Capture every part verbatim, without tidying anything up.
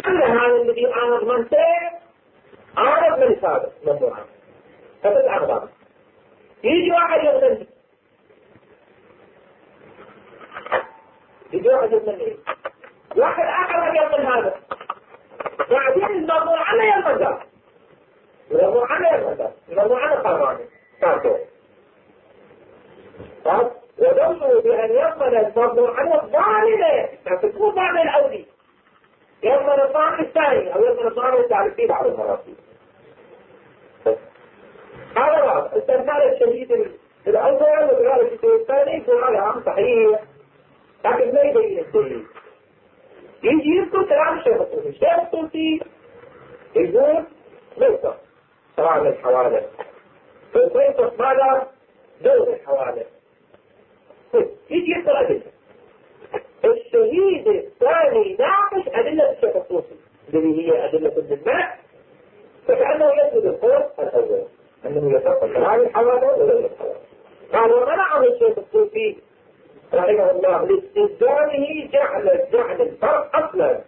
لعل هذا الذي أنا ضمنته عارض من السابق ممنوعا فتدعى غضابه. يجي واحد يغضب يجي واحد يغضب إيه؟ واحد آخر يغضب هذا بعدين الموضوع عنه يغضب الموضوع عنه يغضب الموضوع عنه قراني تعرفوا طب وظنوا بأن يضمن الموضوع عنه الظالمة تكون ظالم الأولي يضمن الظالم الثاني أو يضمن الظالم الثالث في بعض المرات. هذا بعض استثمار الشديد الأول وغير الشديد الثاني يكون هذا عام صحيح لكن ما يبين الدليل. يجي يذكر كلام الشيخ الطوسي. الشيخ الطوسي يقول ليس طبعا الحوادث فليس ماذا دور الحوادث. يجي يذكر أدلة. الشهيد الثاني ناقش أدلة الشيخ الطوسي الذي هي أدلة الدماء فكأنه يثبت القول الأول أنه يتفق كلام الحوادث ودور الحوادث. قال ومنعه الشيخ الطوسي رحمه الله لاستخدامه جعل جعل الفرق أصلا.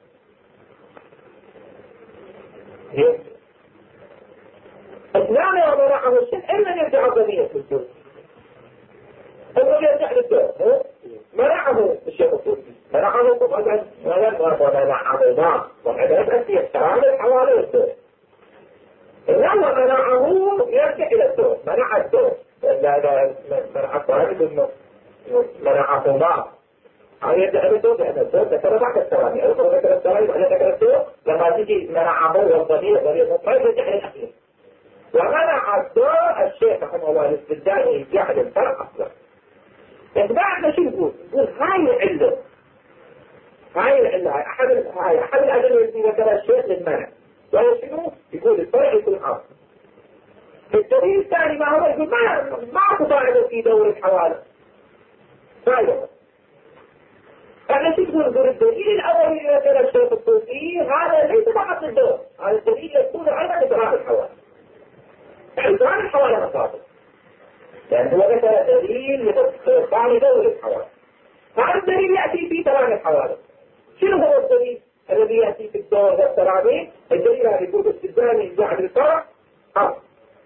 أثناء ومنعه الشيخ إلا يرجع الضمير في الدور إلا يرجع للدور منعه الشيخ الطوسي منعه طبعا ومنعه الله وحدث أسيح كلام الحوالي والدور إنما منعه يرجع إلى الدور منع الدور لا منع الطالب إنه منعه الله أو يرجع إلى الدور لأن الدور ذكر بعد الثواني أو ذكر الثواني بعد ذكر الدور لما تيجي منعه والضمير ضمير مطلق يرجع إلى الأخير. ومنع الدور الشيخ رحمه الله الاستبدال جعل الفرق أصلا. بعد شو يقول؟ يقول هاي العلة هاي العلة هاي أحد هاي أحد الأدلة التي ذكرها الشيخ للمنع وهي شنو؟ يقول الفرق يكون أصل. الدليل الثاني ما هو يقول ما ما تفاعل في دور الحوالي. فايدة. أنا شو يقول؟ يقول الدليل الأول اللي ذكره الشيخ الطوسي هذا ليس فقط الدور، هذا الدليل يكون أيضا إدراك الحوالي. إدراك الحوالي مصادر. لأن هو ذكر دليل لتفاعل دور الحوالي. هذا الدليل يأتي في ترام الحوالي. شنو هو الدليل الذي يأتي في الدور والترامي؟ الدليل هذا يقول استخدام جعل الفرع أصل.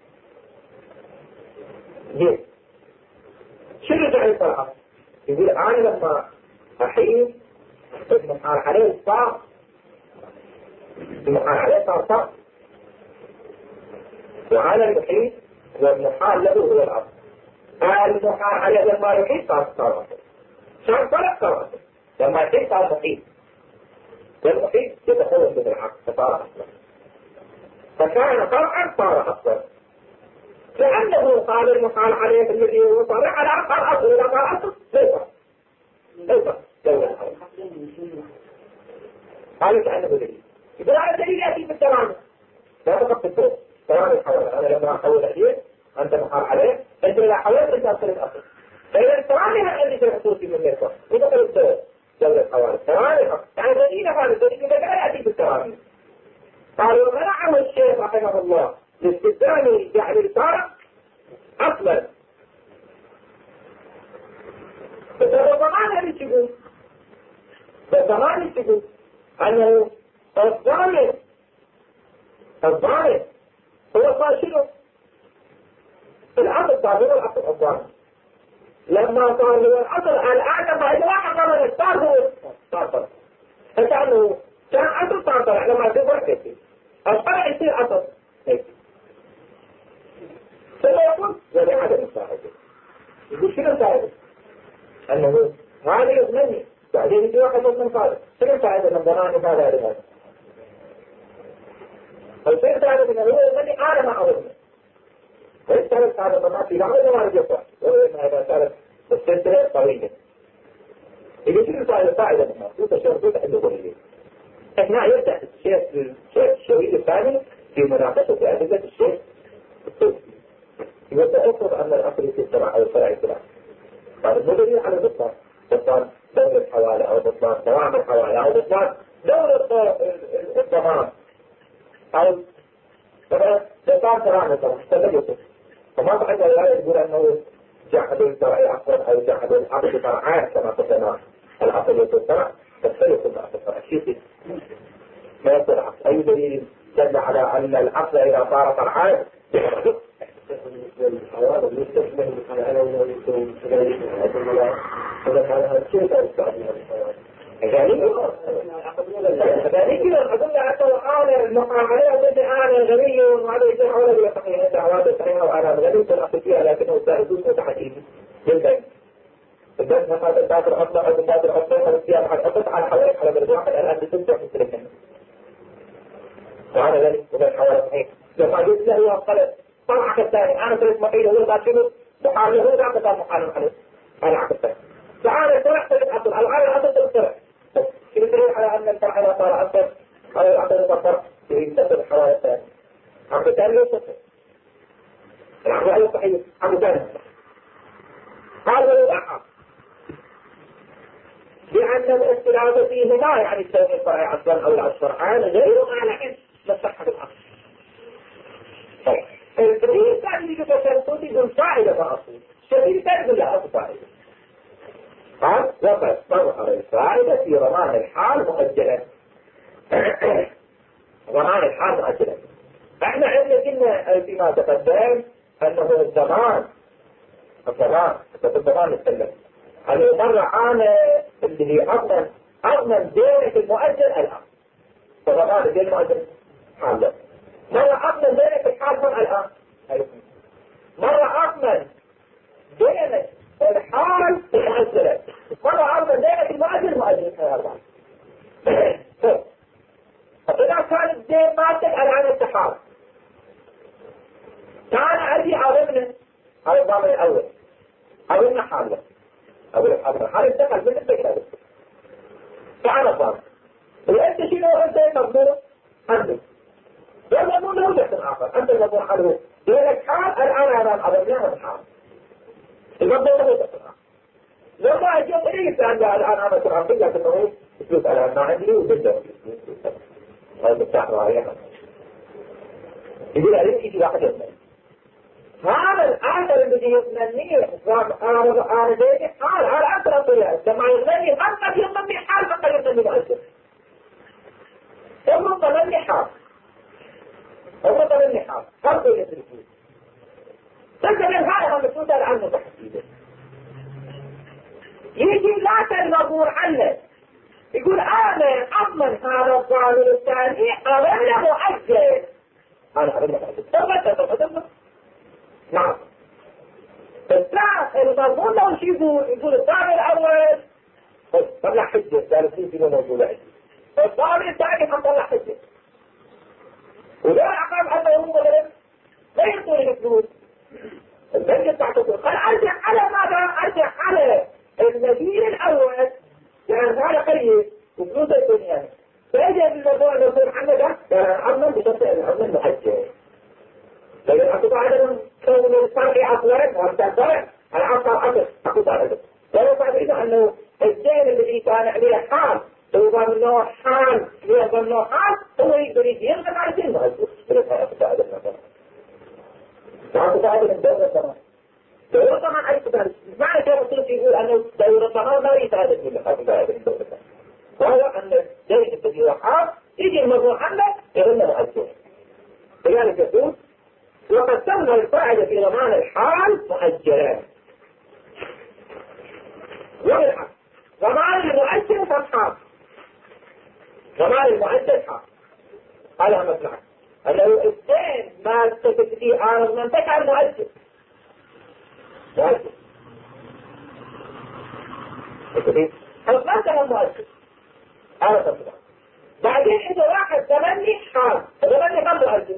ليه؟ شنو جعل الفرع أصل؟ يقول أنا لما أحيي المحال عليه صار المحال عليه صار صار وعلى المحيط والمحال له هو الأصل. المحال عليه لما يحيط صار صار أصل. شان فرق صار أصل لما يحيط صار محيط والمحيط يتحول به العقل فصار أصلا فكان فرعا صار أصلا لأنه قال المحال عليه الذي هو صار على صار أصل إذا صار أصل ليس ليس دولة الأول قالوا كأنه دليل. يقول هذا دليل يأتي في الترامي لا فقط في الدور ترامي الحوالي. أنا لما أحول عليه أنت محال عليه أنت إذا حولت أنت أصل الأصل. فإذا الترامي هذا الذي سيحصل في من يرفع يدخل الدور دولة الحوالي ترامي فقط يعني دليل هذا الدليل إذا لا يأتي في الترامي. قالوا منعه الشيخ رحمه الله لاستخدام جعل الفرق أصلا. فالضمان هذا يقول فالضمان يقول أنه الظالم الظالم هو صار شنو؟ الأصل صار هو الأصل الظالم لما صار هو الأصل الآن بعد واحد مرة صار هو صار فرق فكأنه كان أصل صار فرق لما تبقى كثير الفرق يصير أصل فيقول ولا عدم الصاحبه يقول شنو الفائدة؟ أنه هذا يضمني بعدين يجي واحد من فائدة شنو الفائدة من ضمان هذا هذا الفائدة هذا من هو يضمني أنا ما أضمني وليس هذا الضمان في لحظة ما يجفع وإن هذا صارت السلسلة طويلة يقول شنو الفائدة الفائدة منها توتا شرطوتا عنده كل أثناء يبدأ الشيخ الشهيد الثاني في مناقشة أدلة الشيخ الطوسي يبدأ يفرض أن الأصل في السماء أو الفرع السماء هذا مدليل على بطلان بطلان دور الحوالي أو بطلان دوام الحوالي أو بطلان دور الضمان أو بطلان ترام الضمان تبدأ فما بعد لا يقول أنه جعل الفرع أصلا أو جعل الأصل فرعان كما قلنا الأصل في السماء تختلف الأصل فرع شيء ما يكون عقد. أي دليل دل على أن العقد إذا صار فرعان الحوادث يستثمر على أنه يكون كذلك فذلك على هذا الشيء كذلك كذلك أقول حتى وقال المقام عليه أقول أنا غني وهذا يصير حوله بيقضي الحوادث صحيحة وأنا غني فالأخذ فيها لكنه سائدون متحديد جدا البنك هذا الدافر أصلا أو الدافر أصلا أو فيها أحد أصلا على حوالي على بالواقع الآن بتنجح في السلكين وعلى ذلك وبين حوالي صحيح لما جئت له وقال طبعا الثاني أنا تريد مقيل هو قاتله محارب هو قاعد قال محارب عليه أنا عقد الثاني تعالى سرعت الأصل العالم الأصل تسرع كيف تريد على أن الفرع لا صار أصل على العقد المفر يريد تسر الحوالي الثاني عقد الثاني يسر العقد عليه صحيح عقد الثاني قال ولو أحد لأن الاستلام فيه لا يعني الشيء الفرع أصلا أو الفرعان غير مانع من صحة الأصل الكثير كان يجب تشرطه بدون فائدة فأصل الشديد كان بالله أصل فائدة قال وقد صرح الفائدة في ضمان الحال مؤجلة ضمان الحال مؤجلة احنا عندنا قلنا فيما تقدم أنه الضمان الضمان الضمان نتكلم أنه مرة عانى اللي هي أضمن أضمن دينك المؤجل الآن فضمان الدين المؤجل حال له مرة أضمن دينك الحال من الآن مرة أضمن دينك الحال المؤجلة مرة أضمن دينك المؤجل مؤجل الآن فإذا كان الدين ماتك الآن التحال كان أرجي أضمنه على الضامن الأول أضمن حال له أقول لك حاضر حال انتقل من انت إلى ذلك فعلا الضامن وأنت شنو أنت مضمون عنده والمضمون له جهة آخر أنت المضمون عنه لأنك حال الآن أمام أضمناه الحال المضمون له جهة آخر لما أجيب إليس أن الآن أمام الحال لكنه يسلوك الآن ما عندي وجده هذا مفتاح رأيها يقول عليك يجي واحد يسمع هذا الآخر الذي يتمنيه أنا أنا جاي حال على أكثر الطريقة لما يغني هم قد يغني حال فقد يغني مؤثر هم ضمني حال هم ضمني حال هم يتركون تجد هذا هم تسأل عنه تحديدا يجي لا تنظر عنه يقول أنا أضمن هذا الضامن الثاني أغنى مؤجل أنا أغنى مؤجل ثبت ثبت نعم الثاني المضمون لو شيء يقول يقول الضامن الأول طلع حجة ثالثين فينا موجودة عندي الضامن الثاني حطلع حجة ولا عقاب أنه هو غير لا يقول الفلوس البنك تعتقد قال أرجع على ماذا أرجع على المدير الأول لأن هذا قريب وفلوس الدنيا فإذا الموضوع يصير عنك عمل بشرط عمل محجة لكن أقول عدم كون الفرق أصلاً وأنت الفرق العصر عصر أقول عدم ولو بعد إذا أنه الدين الذي كان عليه حال هو ضمنه حال هو ضمنه حال هو يقدر يجيب على شيء مهزوز ولكن أقول عدم مثلا أقول عدم الدولة طبعا دولة طبعا أي كتاب معنى كيف الرسول يقول أنه دولة طبعا لا يتعدد منه أقول عدم الدولة وهو أن الدين الذي هو حال يجي الموضوع عنه يغنى مهزوز لذلك يقول وقد تم الفائدة في ضمان الحال مؤجلات وبالحق ضمان المؤجل فالحال ضمان المؤجل حال على مصلحة أنه الدين ما تثبت فيه عارض من تكع المؤجل مؤجل أصلاً المؤجل على مصلحة بعدين إذا واحد تمني حال تمني كم مؤجل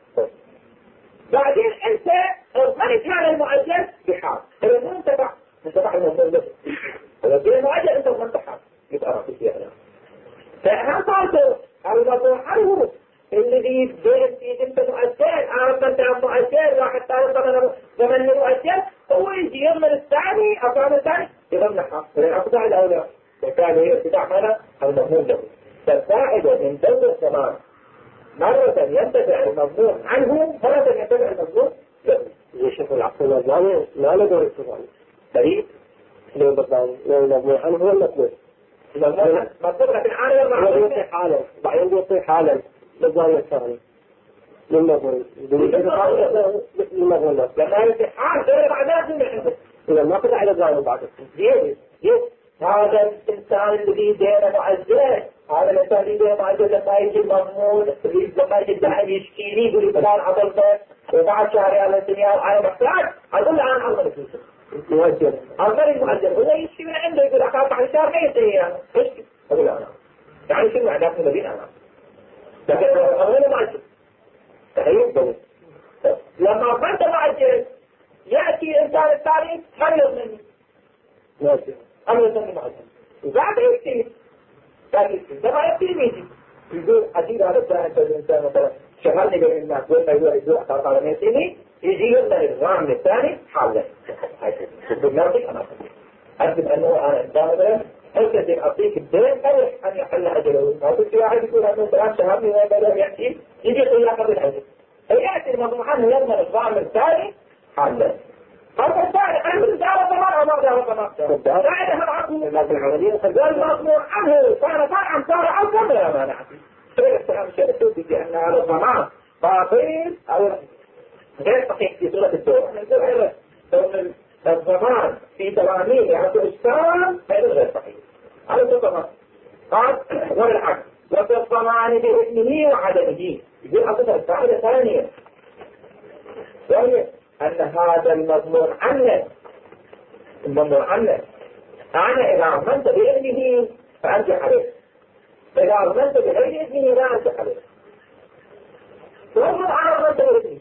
بعدين انت اضمنت هذا المؤجل بحال اذا مو انتفع انتفع الموضوع بس اذا المؤجل انت اضمنت حال يبقى رأسي فيها انا فانا صارت الموضوع عنه الذي يدين في انت مؤجل اعرف انت مؤجل واحد ثالث ضمن المؤجل هو يجي يضمن الثاني اضمن الثاني يضمن حال لان اقطع الاولى وكان هي ابتداع هذا المضمون له فالفائده من دولة الزمان مرة ينتفع المضمون عنه مرة ينتفع المضمون له يشوف العقل والضامن ما له دور التضامن فريد لو المضمون عنه هو المطلوب مطلوب لكن حالا ما يصيح حالا بعدين يصيح حالا للزاوية الثانية للمغول للمغول لما يصيح حال غير بعدها من عنده إذا ما قطع إلى الزاوية بعد يس يس هذا الإنسان الذي دينه معزز هذا الإنسان الذي دينه معزز لما يجي المضمون لما يجي الداعي يشكي لي يقول لي فلان عضلته وبعد شهر على الدنيا وأنا محتاج أقول له أنا عضلت مؤجل عضلت المعزز ولا يشكي من عنده يقول أخاف على شهر ما ينتهي أنا يشكي أقول له أنا يعني شنو عداك من أنا لكن أغلى معزز تخيل لما كنت معزز يأتي إنسان الثاني خير مني ماشي أنا يسمي معزز وبعد يكتب لكن عندما يكتب ميتي يقول أكيد هذا الثاني الإنسان مثلا شغلني بين الناس وين ما يقول يقول أخاف على ميتيني يجي يبدأ الإنسان من الثاني حاله بالناسك أنا أكتب أنه أنا إنسان مثلا أكتب أعطيك الدين قبل أن يحل أجله ما قلت واحد يقول أنه ثلاث شهرني وين بدأ يحكي يجي يقول قبل الأجل فيأتي الموضوع عنه يضمن الإنسان الثاني حاله هذا الثاني أنا من دارة ضمان وما دارة ضمان دارة العقل والمضمون عنه كان طبعا صار عقل يا مانع شيء السلام شيء السودي بأن هذا الضمان باطل أو غير صحيح في صورة الدور نقول أيضا دون الضمان في تلاميذ عبد الإسلام هذا غير صحيح هذا الضمان قال والعقل وفي الضمان بإذنه وعدمه يقول أصدر الفائدة ثانية وهي أن هذا المضمون عنه المضمون عنه أنا إذا أضمنت بإذنه فأرجع عليه إذا أضمنت بغير إذنه لا أرجع عليه ومن أنا أضمنت بإذنه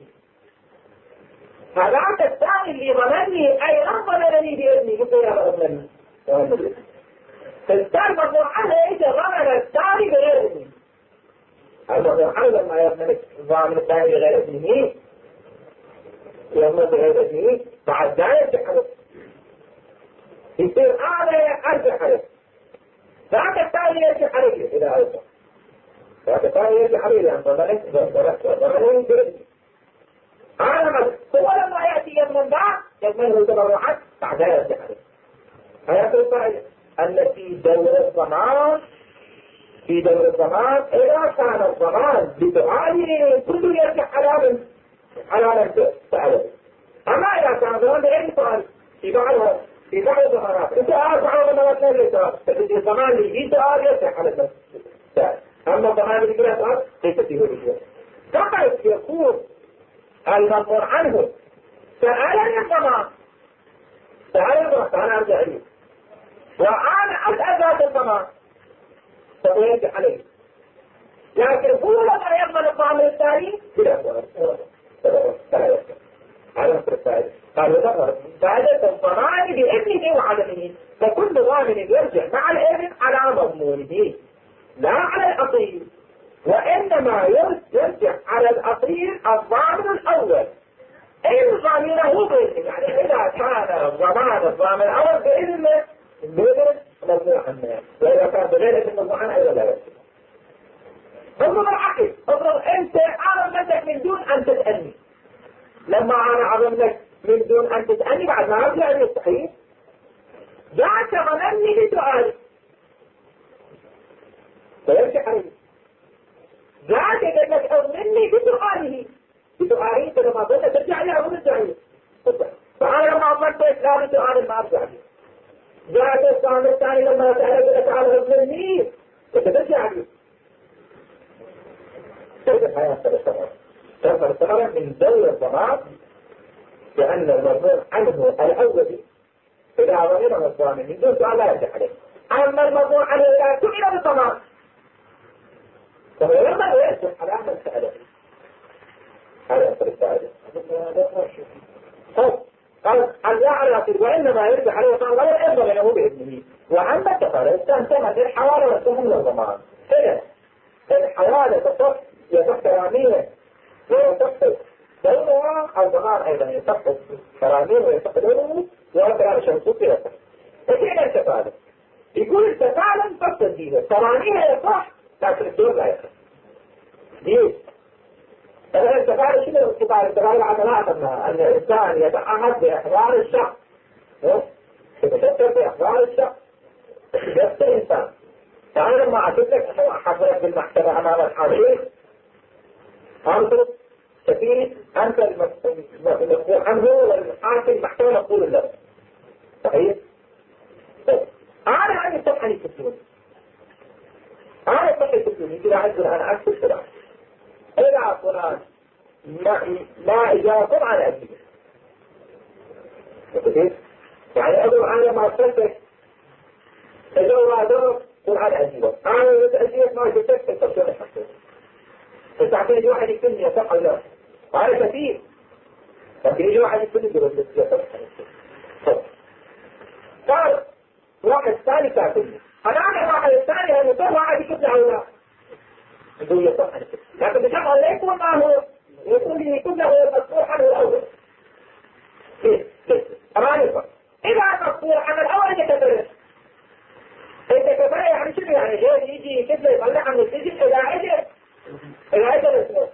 هذاك الثاني اللي ضمني أي ضمنني بإذنه قلت يا أضمني فالثاني مضمون عنه إذا ضمن الثاني بغير إذنه المضمون عنه لما يضمن الضامن الثاني بغير إذنه يوم بغير إذنه بعد ذلك يرجع يصير أنا أرجع عليه ذاك الثاني يرجع عليه إلى أيضا ذاك الثاني يرجع عليه لأن ضمنت ضمنت بإذنه أنا هو لما يأتي يضمن بعض يضمنه تبرعات بعد ذلك يرجع عليه هذا الفائدة أن في دور الضمان في دور الضمان إذا كان الضمان بدعائه كله يرجع على من على من سأله أما إذا كان الضمان بغير سؤال في بعضها في بعض الضمانات أنت أربعة ضمانات لا يسأل الضمان اللي يجي سؤال يرجع على من سأل أما الضمان اللي بلا سؤال ليس فيه رجوع فقط يكون المضمون عنه سألني الضمان سألني الضمان فأنا أرجع إليه وأنا أتأذى بالضمان فهو يرجع عليه لكن هو لما يضمن الضامن الثاني بلا سؤال فلا يرجع على نفس الفائدة قالوا ظهر فائدة الضمان بإذنه وعدمه فكل ضامن يرجع مع الإذن على مضمونه لا على الأصيل وإنما يرجع على الأصيل الضامن الأول إن ضامنه بإذن يعني إذا كان الضمان الضامن الأول بإذنه بإذن مضمون عنه وإذا كان بغير إذن مضمون عنه أيضا لا يرجع انظر العقل انظر أنت عظمتك من دون أن تسألني لما أنا عظمتك من دون أن تسألني بعد ما أرجع لي الصحيح جاءت ظنني بسؤالي فيرجع عليه جاءت لك أظنني بسؤاله بسؤالي فلما ظنت ترجع لي أو ترجع لي فأنا لما أظنت لا بسؤال ما أرجع لي جاءت السؤال الثاني لما سألت تعالى أظنني فترجع لي كيف الحياة تتسرع تتسرع من دور الضمان لأن المضمون عنه الأولي إذا ضمنه الضامن من دون سؤال لا يرجع عليه أما المضمون عنه إذا سئل بالضمان فهو لما يرجع على أحد سأله هذا أصل السائل قال قال لا على أصل وإنما يرجع عليه الضمان ولا يرضى له بإذنه وأما التفارة استنتمت الحوالة والسهم والضمان إذا الحوالة تصف يصح كرامية ويصح دونها الضمان أيضا يصح كرامية ويصح دونه وكرام شمسوك يصح فكيف التفاعل يقول التفاعل فقط جديدة كرامية يصح لكن الدور لا يصح ليش؟ فهذا التفاعل شنو الاتفاعل؟ التفاعل عملاء أن الإنسان يتعهد بإحضار الشخص يتشكل بإحضار الشخص يبقى الإنسان يعني لما أعطيت لك أنا أحضرك بالمحكمة أمام الحاكم أنت كثير أنت المسؤول عنه والحاكم المحكمة مسؤول له صحيح؟ أنا عن الصفحة يكتبون أنا الصفحة يكتبون يجب أن أنا أكتب فلان إذا فلان ما ما إجابة عن أجيب يعني أدو أنا ما أصدق إذا هو أدو قل عن أجيبه أنا إذا أجيب ما جبتك التفسير الحقيقي التعطيل يجي واحد يكتبني يصح أو لا وهذا كثير لكن يجي واحد يكتبني برد يصح صار واحد ثاني كاتبني أنا أعرف واحد الثاني هل يصح واحد يكتبني أو لا يقول يصح لكن بشرط لا يكون ما هو يقول لي يكون له المسؤول عنه الأول كيف كيف أما يصح إذا مسؤول عن الأول يتكبر يتكبر يعني شنو يعني جاي يجي يكتب يطلع عن السجن إذا عجل إذا عجل اسمه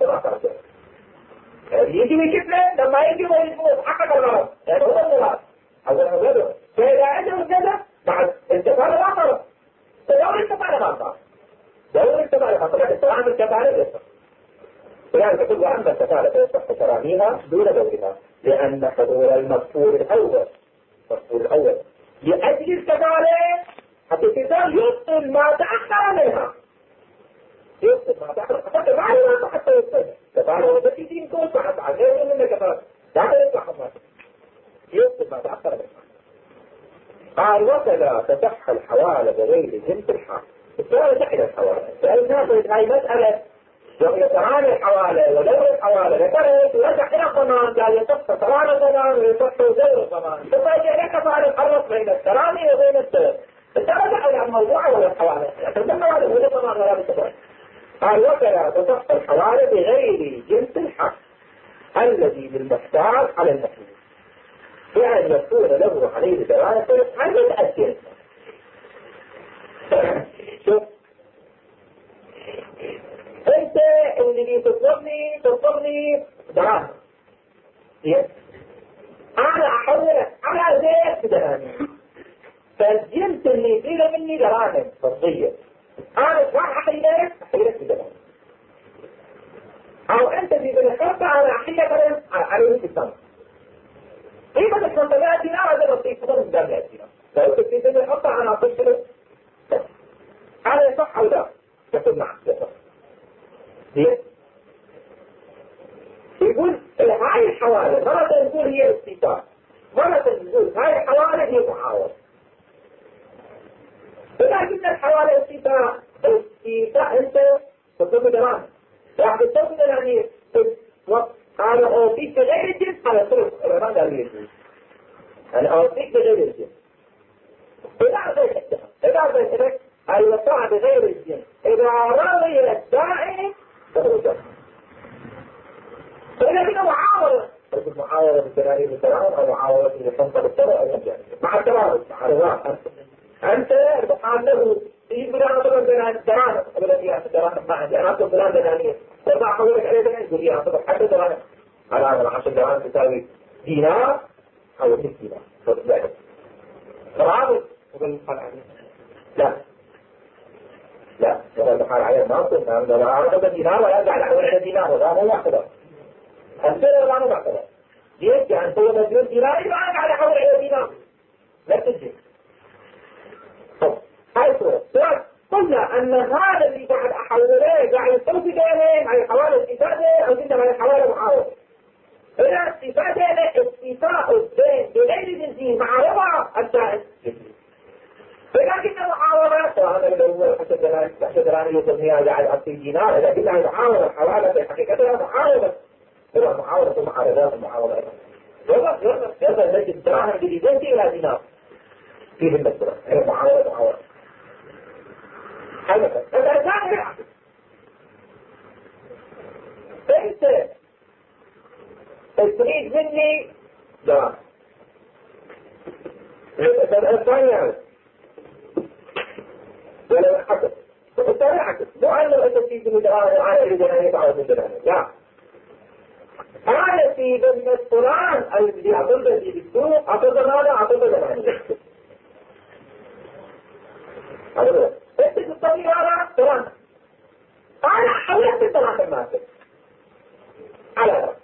يجي يكتب لما يجي ويجي حقق الغرض يعني هو الغرض هذا الغرض فإذا عجل كذا بعد انتفاع الغرض فلو انتفاع الغرض لو انتفاع الغرض لكن طبعا انتفاع الغرض يعني تقول وعند الكفالة يصح تراهيها دون دورها لأن حضور المذكور الأول المذكور الأول لأجل الكفالة حتى الكتاب يبطل ما تأخر منها يبطل ما تأخر حتى بعد ما حتى يبطل كفالة وبدي دين كون صحت عليه من الكفالة لا يصح ما يبطل ما تأخر منها قال وكذا تصح الحوالة بغير جنس الحال السؤال تحت الحوالة لأن ناخذ هاي مسألة يتعاني الحوالة ودور الحوالة ذكرت ورجع إلى الضمان قال يصف تران الضمان ويصف دور الضمان ثم يجي لك فعل الحرص بين التراني وبين الدور فترجع إلى الموضوع ولا الحوالة لكن الحوالة هو الضمان ولا بالضمان قال وكذا تصف الحوالة بغير جنس الحق الذي بالمحتاج على المحلول بأن يكون له عليه دلالة عن يتأثر شوف انت اللي تطلبني تطلبني دراهم انا احولك على زيت دراهم فالجنس اللي يصير مني دراهم فرضية انا راح احيلك احيلك بدراهم او انت في بالخطة انا احيلك عليه في السنة قيمة الخمسمائة دينار هذا بسيط خطر مدام مئة دينار لو كنت في بالخطة انا اعطيك له هذا يصح او لا يقول نعم يصح يقول هاي الحوالة مرة نقول هي استيطاء مرة نقول هاي الحوالة هي محاولة ولكن الحوالة استيطاء استيطاء انت تطلب دراهم راح تطلب يعني انا اعطيك بغير الجنس على طرق الرمان قال لي انا اعطيك بغير الجنس اذا اعطيك اذا اعطيك الوقاع بغير الجنس اذا راوي الداعي فهو جنس فإذا كده معاورة تجد معاورة بالدراري بالدراري أو معاورة بالحنطة بالطرق أو مجال مع الدراري مع الواقع أنت بحال له يقول أنا أطلب الدراري الدراري أبدا فيها الدراري معي أنا أطلب الدراري دنانية وضع حولك عليه دنانية يقول لي أطلب حتى دراري على هذا العشر دراري تساوي دينار أو ست دينار فضل دراري وقال لا لا وهذا بحال عليه ما أصل أنا دراري دينار ولا أرجع لحول على دينار ولا مو واحدة السنة ما نبعثها ليش؟ يعني هو مليون دينار يبقى على حول على دينار لا تجي طب هاي صورة قلنا أن هذا اللي قاعد أحوله قاعد يستوفي دينين على حوالي استفادة أو كنت على حوالي محاولة هنا استفادة استفاء الدين بغير جنسي مع ربع الدائم فإذا كنا محاولة وهذا اللي هو حسد دراني يسميها قاعد أعطي دينار إذا كنا محاولة حوالة في حقيقتها محاولة هو محاولة ومحاربات ومحاولات يظهر يظهر يظهر نجد الدراهم الجديدين إلى دينار فيه المسرة هي محاولة محاولة حلقة هذا ثاني يحدث انت تريد مني دراهم الثاني يعني ولا حدث الثاني حدث مو أنه أنت تريد مني دراهم وعلى أريد أن يتعود من دراهم لا هذا في ضمن القرآن اللي أعطوه في السوق أعطوه هذا أعطوه هذا يكتب الطبيب هذا ثلاثة أنا حولت الثلاثة الماسك على هذا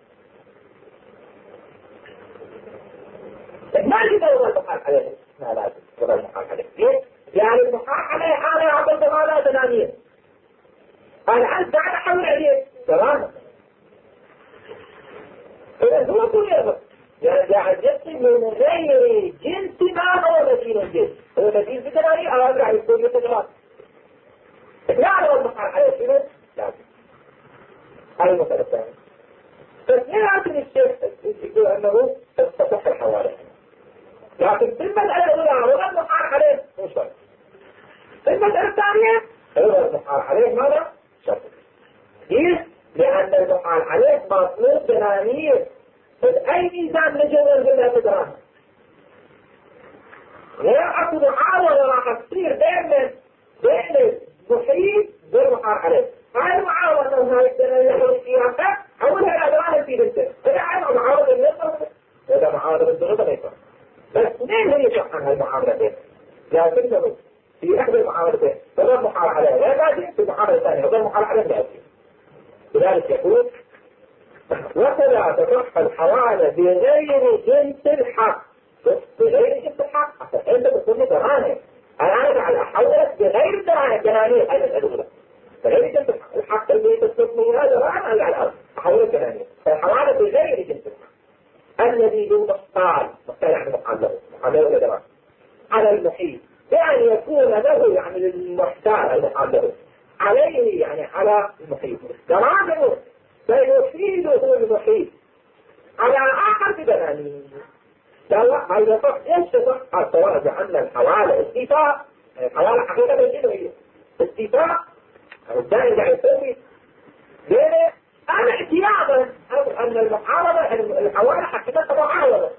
ما يقدر هو المحال عليه ما لازم هو المحال عليه ليه؟ يعني المحال عليه أنا أعطيت هذا دنانير أنا أنت أنا حول عليه ثلاثة إذا هو كل يوم يعني جنس من غير جنس ما هو مثيل الجنس هو مثيل في دنانير أو أرجع يكون يتجرد لا هو المحال عليه شنو؟ لازم هذا المسألة الثانية بس لا يعطي الشيخ يقول أنه تصح الحوالي لكن في المسألة الأولى هو المحال عليه مو شرط في المسألة الثانية هو المحال عليه ماذا؟ شرط ليه؟ لأن المحال عليه مطلوب دنانير بأي ميزان نجد منها بدراهم غير أكو محاولة راح تصير بين بين المحيط والمحال عليه هاي المعاولة أنه هاي الدنانير فيها أولها الأدراهم في بنته إذا عايزة معاولة النظر إذا معاولة بالدرجة ليس بس ليه هي صح عن هالمعاملتين؟ لكنه في إحدى المعاملتين غير محال عليه لا بعدين في المعاملة الثانية غير محال عليه بعدين لذلك يقول وكذا تصح الحوالة بغير جنس الحق بغير جنس الحق أنت بتقول لي دراهم أنا أرجع الأحولة بغير دراهم دنانير هذا الأولى بغير جنس الحق اللي تستثني هذا دراهم أرجع الأرض أحولة دنانير فالحوالة بغير جنس الحق الذي يمحال مختار يعني محال له محال له دراهم على المحيط يعني يكون له يعني المحتار المحال له عليه يعني على المحيط دراهم فيفيده المحيط على آخر بدناني لا هذا صح ايش صح سواء جعلنا الحوالة استيفاء الحوالة حقيقة شنو هي استيفاء الدائم قاعد يسوي ليه انا احتياطا ان المحاولة الحوالة حقيقة معاولة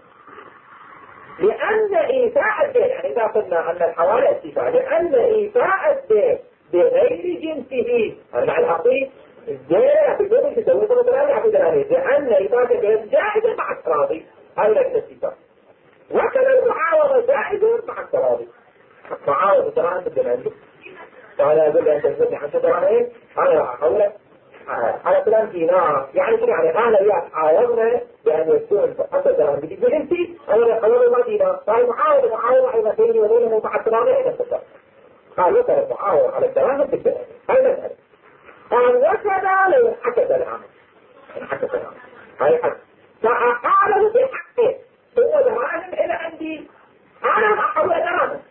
لان ايفاء الدين يعني اذا قلنا ان الحوالة استيفاء لان ايفاء الدين بغير جنسه مع الحقيقة الدين في الدين تسوي مثلا في دلالة لان ايفاء الدين جائزة مع التراضي هذا الاستيفاء وكذا المعاوضة جائزة مع التراضي معاوضة تراضي بالدلالة فأنا أقول لأنت تسمي عن تدرى إيه أنا أحولك على فلان دينار يعني شنو يعني أنا وياك عاوضنا بأن يكون حتى درهم بدي بنتي أنا قالوا ما دينار فهي معاوضة معاوضة أيضا بيني وبينه مع التراضي إلى التدرى قال وكذا معاوضة على الدراهم بالدلالة هاي مسألة قال وكذا لو انحكت الأمر انحكت الأمر هاي حق فأحاله بحقه هو دراهم إلى عندي أنا أحول دراهم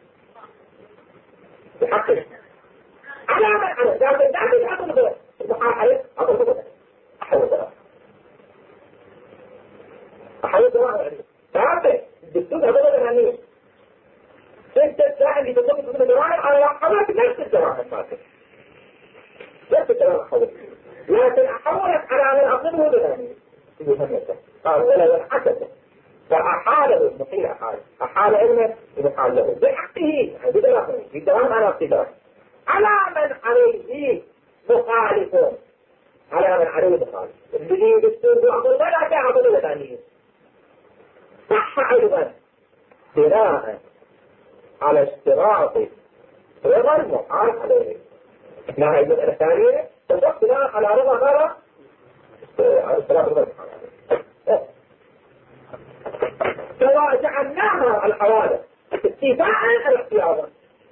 بحقه على من على ذلك ذلك أقول بس المحال عليه أقول بس أحول دراهم أحول دراهم يعني تعرف الدكتور هذا يعني أنت الساعة اللي تطلب من الدراهم على حولك نفس الدراهم ماسك نفس الدراهم أحول لكن أحولك على من أقوله دراهم قال ولا ينحكت فأحاله المحيل أحاله أحال علمه المحال له بحقه بدراهم بدراهم على اقتدار على من عليه مخالفون على من عليه مخالف الذي يدستور بعض ولا تعضل ثانيه صح أيضا بناء على اشتراط رضا المحال عليه نهاية المسألة الثانية الوقت بناء على رضا غيره على اشتراط رضا المحال عليه سواء جعلناها الحوادث اتفاقا أو اختيارا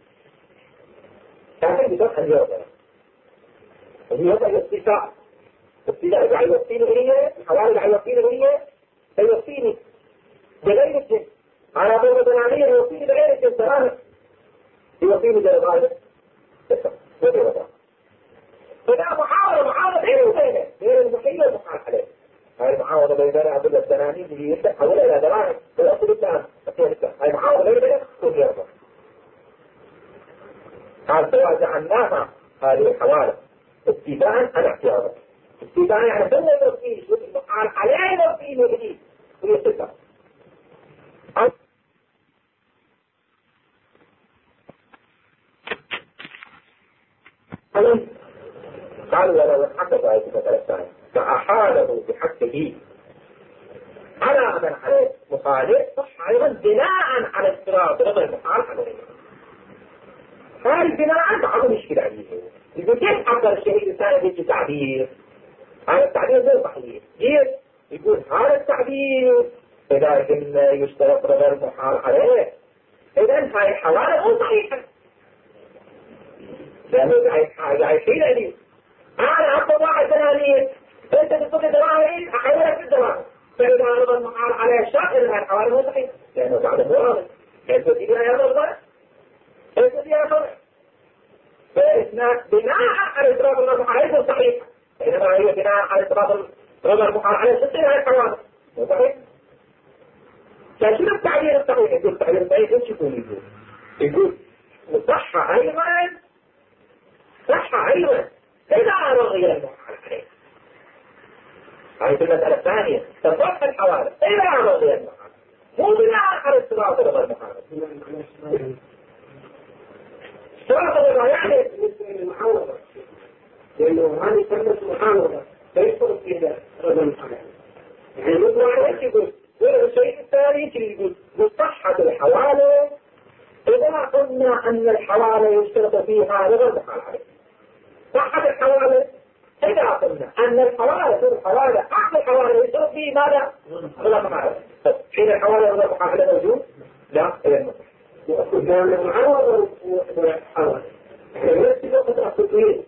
لكن بشرط أن يوضع أن يوضع الاتفاق الاتفاق إذا يوصيني إليه الحوادث إذا يوصيني إليه فيوصيني بغير الجنس على ضربة دنانية يوصيني بغير الجنس تماما يوصيني بغير الجنس فده محاولة محاولة بينه وبينه بين المحيط والمحال عليه هاي المعاوضة بيننا أقول لك دنانين اللي يفتح حولها إلى دراهم بالأصل الثاني هاي المعاوضة بيننا كل يوم قال سواء جعلناها هذه الحوالة اتفاقا أنا احتياطا اتفاقا يعني ثم يوصيه شوف المحال عليه يوصيه ويجيب ويستفى قالوا ولو انحكت هذه المسألة الثانية فأحاله بحقه على من عليه مخالف صح أيضا بناء على اشتراط رضا المحال عليه هاي البناء بعض مشكلة عليه. يقول كيف عبر الشهيد الثاني بيجي تعبير؟ هذا التعبير غير صحيح. كيف؟ يقول هذا التعبير إذا كنا يشترط غير محال عليه إذن هاي حوالة مو صحيحة. لأنه هاي حيلة لي أنا أقول واحد دنانير أنت تقول دراهم أحولك الدراهم فإذا أرضى المحال عليه الشرط إذن هاي حوالة مو صحيحة لأنه بعد مو راضي كيف تجيب يا رضا؟ كيف تجيب يا رضا؟ فإثناء بناء على إطراف الله عليه صحيح إنما هي بناء على إطراف الله المحال عليه تصير هاي حوالة مو صحيح. فشنو التعبير الصحيح؟ يقول التعبير الصحيح ايش يقول يقول؟ يقول صح ايضا صح ايضا اذا رضي المحال عليه. هذه المسألة الثانية تصح الحوادث اذا رضي المحال مو بناء على استراط رضا المحال. استراط رضا يعني المحاولة لأنه هذه كلمة محاولة فيدخل فيها رضا المحال. يعني يقول ايش يقول؟ والشيء الثاني يقول بصحة الحوالة إذا قلنا أن الحوالة يشترط فيها رضا المحال عليه. صحة الحوالة إذا قلنا أن الحوالة تكون الحوالة أحد الحوالة يشترط فيه ماذا؟ رضا المحال عليه. حين الحوالة رضا المحال عليه موجود؟ لا إلى المحال. وأقول لأن المعاوضة والحوالة نفس الوقت أقول فيه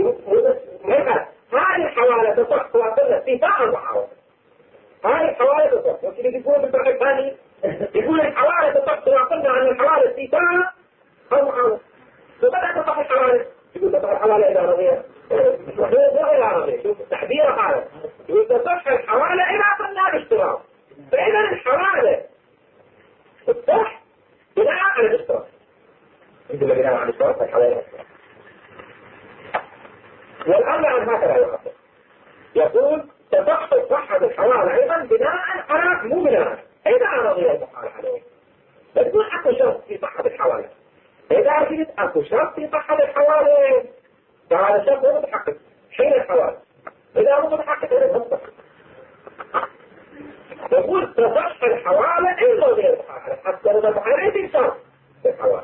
هذه الحوالة تصح وأقول في بعض المعاوضة. هاي الحوالة تصح وكذا يقول بالبعض الثاني يقول الحوالة تصح وقلنا عن الحوالة استيفاء أو معاوضة. فبدأ تصح الحوالة يقول تصح الحوالة إلى رضية غير إلى رضية. شوف التعبير هذا يقول تصح الحوالة إلى قلنا الاشتراط. فإذا الحوالة تصح بناء على الاشتراط. يقول بناء على الاشتراط الحوالة والأمر عن هكذا يقصد يقول تصح صحة الحوالة أيضا بناء على مو بناء إذا رضي المحال عليه. بدون أكو شرط في صحة الحوالة. إذا جدت أكو شرط في صحة الحوالة فهذا الشرط هو متحقق حين الحوالة. إذا هو متحقق إذا مصدق يقول تصح الحوالة إذا رضي المحال عليه حتى رضي المحال عليه شرط في الحوالة.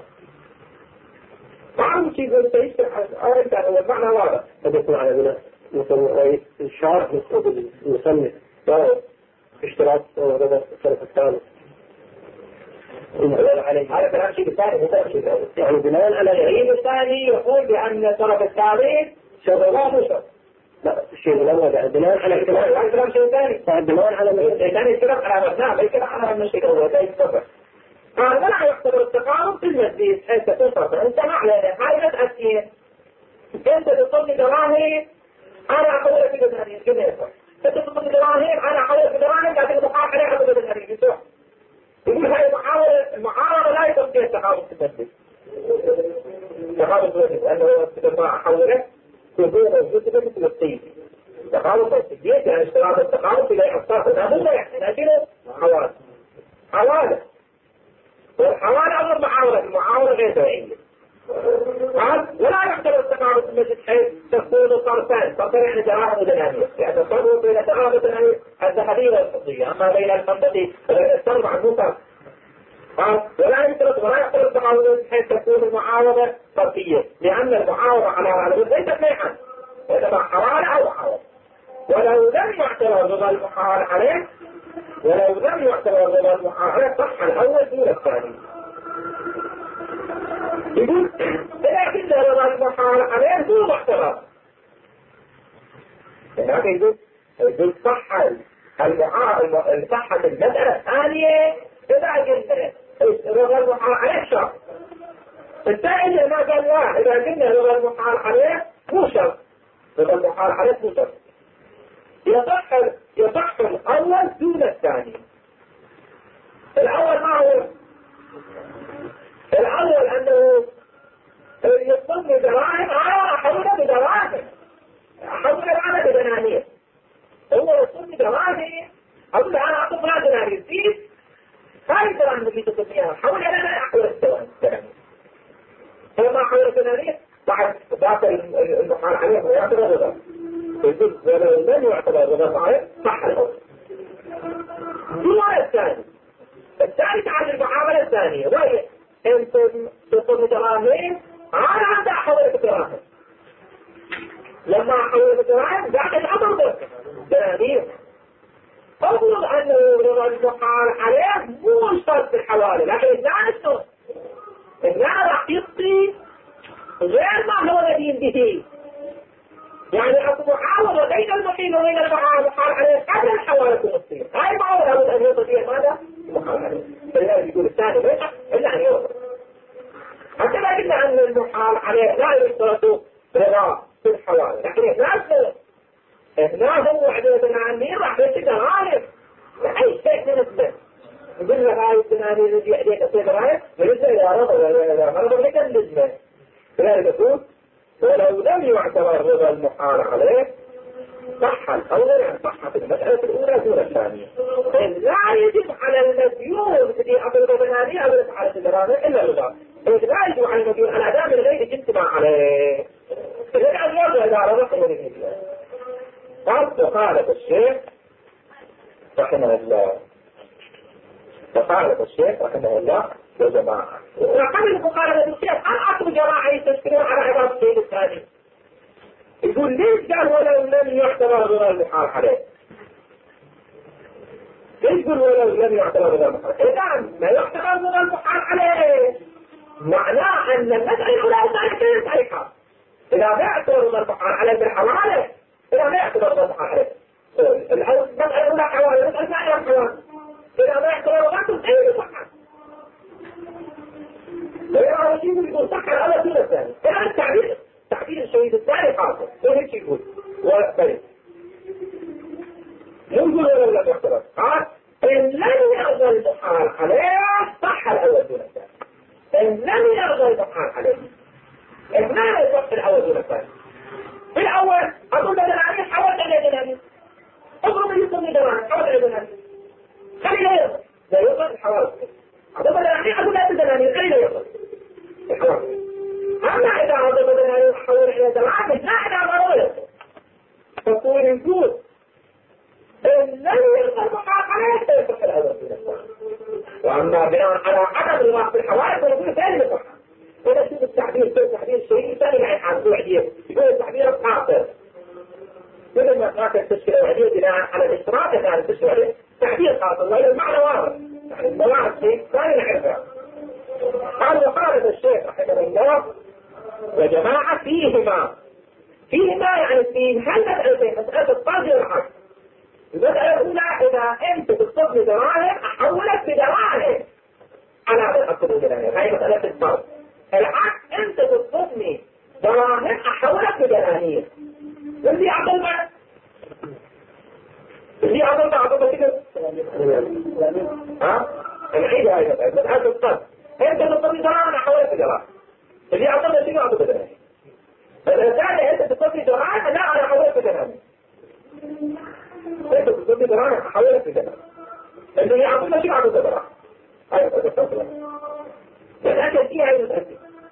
معلوم شيء يقول سيشتح أعرف هو المعنى واضح قد يكون على بناء مثل الشارع مثل المسمى اشتراط رضا الطرف الثاني. هذا كلام شيء الثاني يعني بناء على العيب الثاني يقول بأن الطرف الثالث شرطه مو شرط. لا الشيء الأول بناء على الكلام هذا كلام شيء ثاني بناء على الثاني يشترط على مبنى ليس على المشكلة هو لا يتفق. قال لا يعتبر التقارب في المسجد حيث تصرف انت معنى هاي مسألتين انت تصلي دراهم انا اقول في دراهم كذا يصح انت تصلي دراهم انا اقول في دراهم لكن المحاولة لا يعتبر دراهم يصح. يقول هاي المحاولة المعارضة لا يصح فيها التقارب في المسجد. التقارب في المسجد لانه لما حولت تكون موجودة مثل الطين التقارب في المسجد يعني اشتراط التقارب في لا يحصل هذا مو يعني لكن حوالي حوالي والحوالة أمر معاورة المعاورة غير دائمية. ولا يعتبر التقارب في المسجد حيث تكون طرفان طرفان يعني دراهم ودنانير يعني الفرق بين الدراهم والدنانير الذهبية والفضية أما بين الفضة وبين السر مع الموقع. ولا يعتبر ولا يعتبر التقارب حيث تكون المعاورة طرفية لأن المعاورة على هذا ليست ميحا وإنما حوالة أو معاورة. ولو لم يعتبر رضا المحال عليه ولو لم يعتبر رضا المحال عليه صح الأول دون الثاني. يقول لكن رضا المحال عليه دون اعتبار. لذلك يقول يقول صح المحال صح المسألة الثانية إذا قلنا رضا المحال عليه شرط. الثاني ما قال لا إذا قلنا رضا المحال عليه مو شرط. رضا المحال عليه مو شرط. يصح يصح الأول دون الثاني. الأول ما هو؟ الأول أنه يصنع دراهم أنا أحولها بدراهم أحولها أنا بدنانير. هو يصنع دراهم أقول أنا أعطيها دنانير زيد هاي دراهم اللي تصنعها أحولها أنا أحول الدنانير. فلما أحول الدنانير بعد ذاك المحال عليه ويعتبر رضا. يقول ولو لم يعتبر رضا عليه صح الأول. دون الثاني. الثاني تعال المعاملة الثانية وهي انت تصل دراهم لما حول الدراهم بعد أمر دنانير. أفضل أنه رضا المحال عليه مو مشترط في الحوالي، لكن إذا نشترط إذا راح يعطي غير ما هو ندين به، يعني أكو محاولة بين المحيل وبين المحال عليه قبل الحوالي تصير. هاي معاولة لابد أن يوصل فيها ماذا؟ المحال عليه. إلا يقول الثاني ليس إلا أن يوصل. حتى لا قلنا أن المحال عليه لا يشترط رضا في الحوالي، لكن إذا نشترط هنا هو عدوة عني راح يصير غالب لأي شيء من السن. يقول لك هاي الدنانير التي يأتيك السيد رايح ولسه إذا رضا وإذا مرضا لك اللجنة. لذلك يقول ولو لم يعتبر رضا المحال عليه صح الأول عن صحة المسألة الأولى دون الثانية. إذ لا يجب على المديون التي أطلق الدنانير أو على الدراهم إلا رضا. إذ لا يجب على المديون الأداء من غير اجتماع عليه. إذا الأول إذا رضا فهو الإجتماع. قال وقالت الشيخ رحمه الله وقالت الشيخ رحمه الله وجماعة. وقبل مقالة الشيخ أن أكبر جماعة يستشكرون على عبارة الشيخ الثاني. يقول ليش قال ولو لم يعتبر رضا المحال عليه؟ ليش يقول ولو لم يعتبر رضا المحال؟ إذا ما يعتبر رضا المحال عليه معناه أن المسألة الأولى كانت عليها. إذا ما يعتبر رضا المحال عليه بالحوالي إذا ما يعتبر رضا المحال عليه. المسألة الأولى حوالي المسألة الثانية حوالي. إذا ما يعتبر رضا المحال صحة. وإذا رجيم يقول صحة الأول دون الثاني. إذا التعبير تعبير الشهيد الثاني حاصل. وهيك يقول وبريد. مو يقول ولو لم يعتبر. قال إن لم يرضى المحال عليه صح الأول دون الثاني. إن لم يرضى المحال عليه إن ما يصح الأول دون الثاني. في الأول أقول بدل عليه حاولت عليه دنانير. أضرب اللي يصني دنانير حاولت عليه دنانير. خلي لا يصل. لا يصل الحوالي. أضرب بدل عليه أقول لا دنانير خلي لا يصل. الحوالي. أما إذا أضرب بدل عليه حاول عليه دنانير لا إذا ما يصل. فقول يقول إن لم يصل المحاق عليه سيصح الأول دون الثاني. وأما بناء على عدم الواقع في الحوالي فنقول ثاني يصح. هذا شوف التعبير كيف تعبير الشيء ثاني يعني عن وعديه يقول التعبير القاصر كل ما كانت التشكيل الوعديه بناء على الاشتراك كان التشكيل الوعديه تعبير قاصر وهي المعنى واضح يعني المواعظ شيء ثاني نعرفها. قال وقال الشيخ رحمه الله وجماعه فيهما فيهما يعني في هالمسألتين مسألة الطرد والعقد. المسألة الأولى إذا أنت تصب دراهم أحولك بدراهم على هذا الأصل الدراهم هاي مسألة الطرد. العكس انت تطلبني دراهم احولك بدنانير. واللي عضل معك اللي عضل معك عضل كده ها العيد هاي مسألة هذا الطرد. انت تطلبني دراهم احولك بدراهم. اللي عضل كده عضل بدنانير. الثاني انت تطلبني دراهم لا انا احولك بدنانير. انت تطلبني دراهم احولك بدنانير. اللي عضل كده عضل بدراهم. هاي مسألة الطرد. لكن فيها هاي مسألة.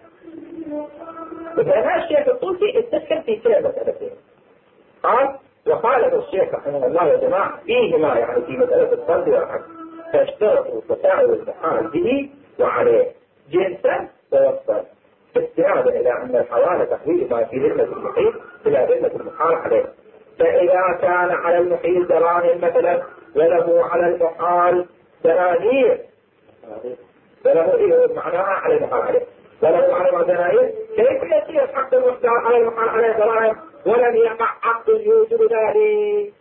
فهذا الشيخ الطوسي استشكل في كلا مسألتين. قال وقال الشيخ رحمه الله يا جماعة فيهما يعني في مسألة الطرد والعقد فاشترطوا تساوي المحال به وعليه جنسا ووصفا استنادا إلى أن الحوالة تحويل ما في ذمة المحيط إلى ذمة المحال عليه. فإذا كان على المحيط دراهم مثلا وله على المحال دنانير وله إيه معناها على المحال عليه وله على دنانير كيف يصير حق المختار على المحال عليه دراهم ولم يقع عقد يوجب ذلك؟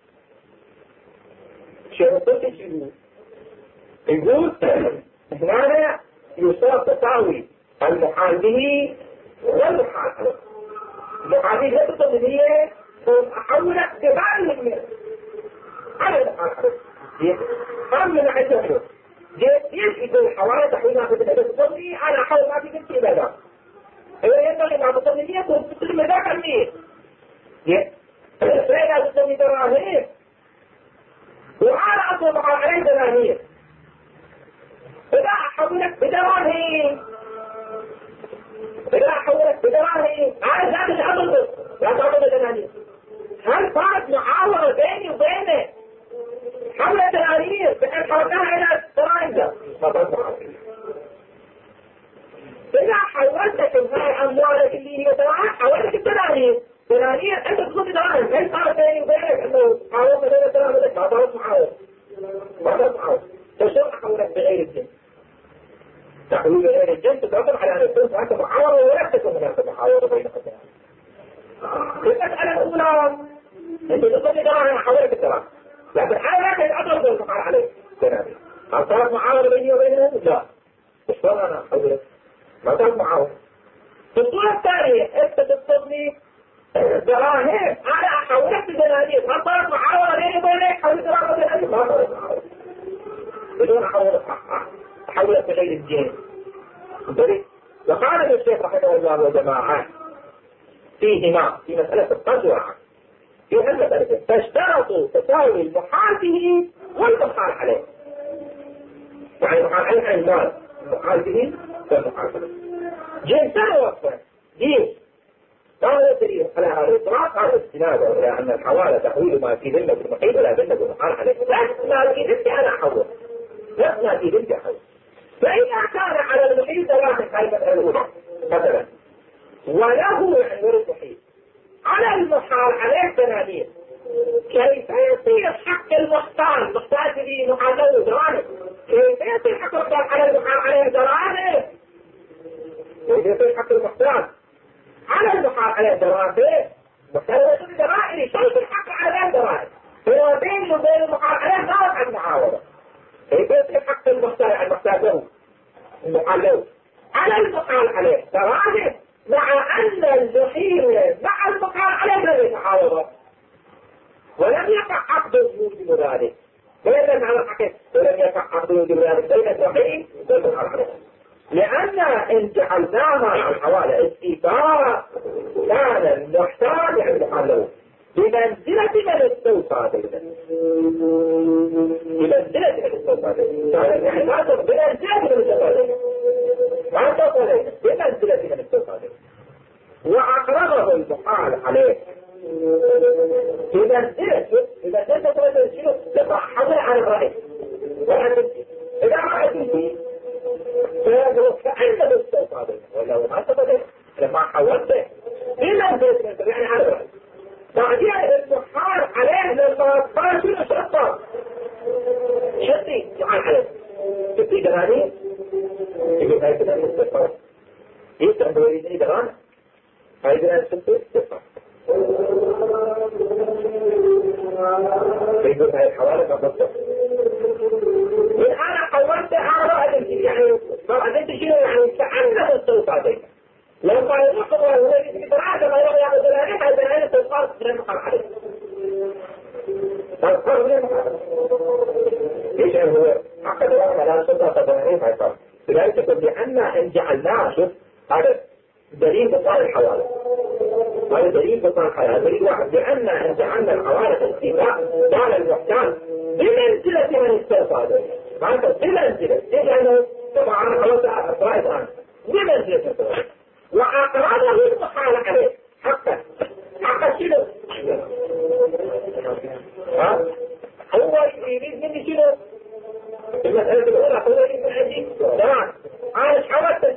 شيء مطلق يقول يقول هنا يصاب تساوي المحال به والمحال عليه. المحال به لا تطلبية أحولك ببعض المحال على المحال عليه أم من عدة ليش يقول حوالي تحويلها في الأداة الضمني أنا أحاول ما في كنتي إبادة إذا ينبغي مع الضمنية تتصل مذاك المية فإذا الضمني دراهير وعلى أصل محال عليه دراهير إذا أحولك بدراهير إذا أحولك بدراهير على ذات الأمر بس لا تعمل بدراهير هل صارت معاورة بيني وبينه حول الدنانير بأن حولناها إلى الدراهم ده إذا حولتك هاي أموالك اللي هي دراهم الدراهم حولت الدراهم، لكن أنا لكن أضرب المحال عليه دنانير. هل صارت معاولة بيني وبينهم؟ لا. شلون أنا أحولت؟ ما صارت معاولة. في الصورة الثانية أنت تطلبني دراهم، أنا أحولت بدنانير، هل صارت معاولة بيني وبينك؟ حولت دراهم بدنانير؟ ما صارت معاولة. بدون أحولت أحولت بغير الدين. وقال الشيخ رحمه الله وجماعة فيهما في مسألة القدوة في هالمسألة فاشترطوا تساوي المحال به والمحال عليه. يعني المحال عليه عن المال، المحال به والمحال عليه. جنسان وصفا دين قال دليل على هذا الإطلاق على الاستناد إلى أن الحوالة تحويل ما في ذمة المحيط إلى ذمة المحال عليه. لا في ذمة أنا أحول، لا في ذمة أحول. فإذا كان على المحيط واحد كلمة الأولى مثلا وله يعني غير المحيط على المحال عليه دنانير، كيف يصير حق المحتال محتاج به محاله دراهم؟ كيف يصير حق المحتال على المحال عليه دراهم؟ كيف يصير حق المحتال على المحال عليه دراهم؟ محتال يصير دراهم، شيء الحق عليه دراهم هو بين وبين المحال عليه ما وقع المعاوضة. كيف يصير حق المحتال على المحتال له المحال له على المحال عليه دراهم مع أن المحيل مع المحال عليه لا يتعاوض ولم يقع عقد موجب ذلك بين على الحقيقة ولم يقع عقد موجب ذلك بين المحيل والمحال عليه، لأن إن جعلناها الحوالة استيفاء كان المحتاج يعني المحال له بمنزلة من السوطة بمنزلة من السوطة يعني ما تقول بمنزلة من السوطة ما تقول بمنزلة من السوطة وأقربه المحال عليه بمنزلة إذا كنت تقول شنو لتحضر على الرأي إذا رأيت فيه فيقول كأنه السوطة ولا ما تقول لما حولته بمنزلة من السوطة يعني على الرأي. بعدين المحال عليه لما قال شنو شرطه شرطي محال عليه شرطي دنانير يقول هاي دنانير استفار يفتح بويدني دران هاي دنانير شرطي استفار يقول هاي الحوالة ما بطل من أنا حولت أعرى أدنتي يعني أدنتي شنو يعني كأنه السلطة عليك لما يدخل ويولد في دراسة ما يرغي على دلالين هذا دلالين تنقرض من المحال عليه تنقرض من المحال عليه ليش هو حق دلالة لا سلطة دلالين هاي لذلك تقول لأن إن جعلناه شوف هذا دليل بطال الحوالة هذا دليل بطال الحوالة دليل واحد لأن إن جعلنا الحوالة استيفاء قال المحتاج بمنزلة من السلطة معناته بمنزلة ليش لأنه طبعا خلاص أسرائيل عنه بمنزلة من السلطة وأقرانه المحال عليه حقا حقا شنو ها هو يريد مني شنو المسألة الأولى هو يريد من عندي تمام أنا مش حاولت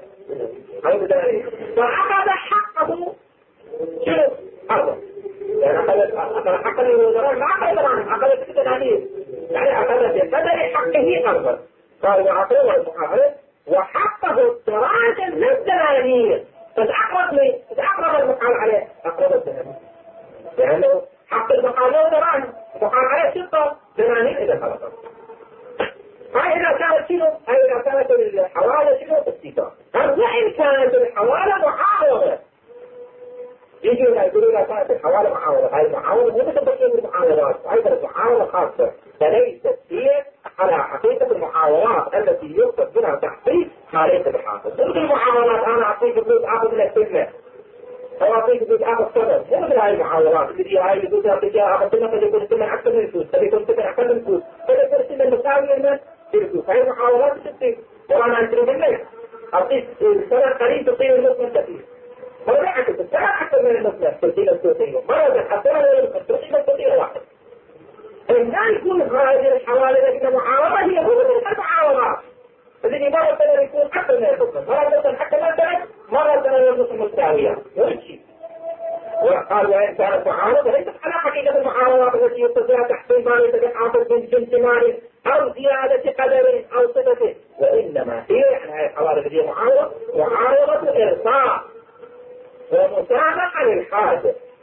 فأخذ حقه شنو أرضه يعني أخذ حقه الوزراء ما أخذ عنه أخذ ستة دنانير يعني أخذ بقدر حقه أرضه قال وأعطوه المحاولة وحقه الدراجة للدنانير فالأقرب لي الأقرب المحال عليه أقرب الدنانير لأنه حق المحال له دراهم المحال عليه ستة دنانير إذا خلصت هاي إذا كانت شنو هاي إذا كانت الحوالة شنو استيفاء وإن كانت الحوالة محاولة يجي هنا يقولوا إذا كانت الحوالة محاولة هاي المحاولة مو مثل بقية المحاولات أيضا محاولة خاصة فليست هي على حقيقة المحاولات التي يقصد منها تحقيق ما ليس بحاصل مثل المحاولات أنا أعطيك فلوس أخذ لك سنة أو أعطيك فلوس أخذ صدر مو مثل هاي المحاولات اللي هاي اللي تقول أعطيك أخذ سنة قد يكون سنة أكثر من الفلوس قد يكون سنة أقل من الفلوس قد يكون سنة مساوية من الفلوس هاي المحاولات تصير وأنا أنتري منك أعطيك سنة قليل تصير المثمن كثير مرة بالعكس السنة أكثر من المثمن تلتين الثلثية مرة بالحسنة من المثمن تلتين الثلثية واحدة إذا يكون هذه الحوالي لكن محاولة هي هو من المحاولات الذي مرة سنة يكون أكثر من المثمن مرة سنة حتى مثلا مرة سنة المثمن مستوية ويمشي وقال وإن كانت محاولة ليست على حقيقة المحاولات التي يستطيع تحصيل ما ليس بحاصل من جنس مال أو زيادة قدر أو صفة وإنما هي يعني هذه الحوالي التي هي محاولة محاولة إرصاء ومسامحة للحاجة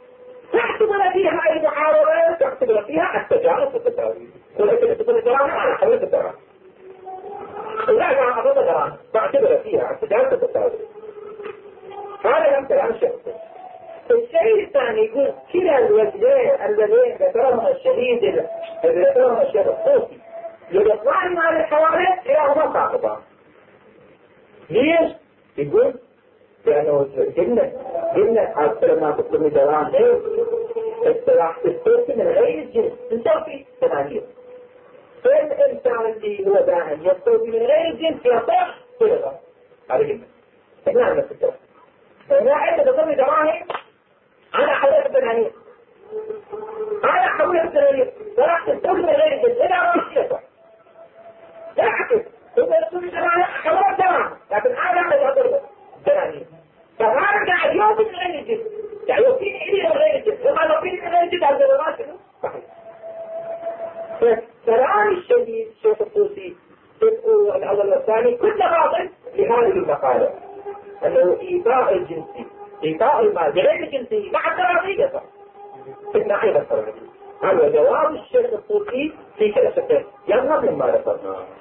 تعتبر فيها أي محاولة تعتبر فيها التجارب والتساوي ولكن تقول الدراسة على حول الدراسة لا جاء أفضل الدراسة تعتبر فيها التجارب والتساوي هذا هم كلام الشيخ. الشيء الثاني يقول كلا الوجهين اللذين ذكرهما الشهيد الذي ذكرهما الشيخ الصوفي يدفعن مع الحوادث إلى هما صاحبان. ليش؟ يقول لأنه قلنا قلنا أكثر ما تقوم دوام إيه؟ اصطلاح الصوفي من غير الجنس الصوفي ثمانية. فالإنسان اللي هو دائم يصوفي من غير الجنس يصح صلغة. هذا قلنا. إحنا نفس الكلام. فإذا عدت تقوم دوام أنا حولت الثمانية. أنا حولت الثمانية. صلاح الصوفي من غير الجنس إذا ما يصح. لا أعكس. ثم يصوفي دوام حولت دوام. لكن أنا لا أقدر ثمانية. فهذا قاعد يوفي من غير الجنس. يعني يوفيني إلي من غير الجنس. وما يوفيني من غير الجنس هذا الوقت صحيح. فكلام الشديد الشيخ الطوسي تبقوا الأول والثاني كل باطل لهذه المقالة أنه إيفاء الجنسي إيفاء المال بغير الجنسي مع التراضي يصح في الناحية التراضي. هذا جواب الشيخ الطوسي في كلا شكل ينظم مما ذكرناه.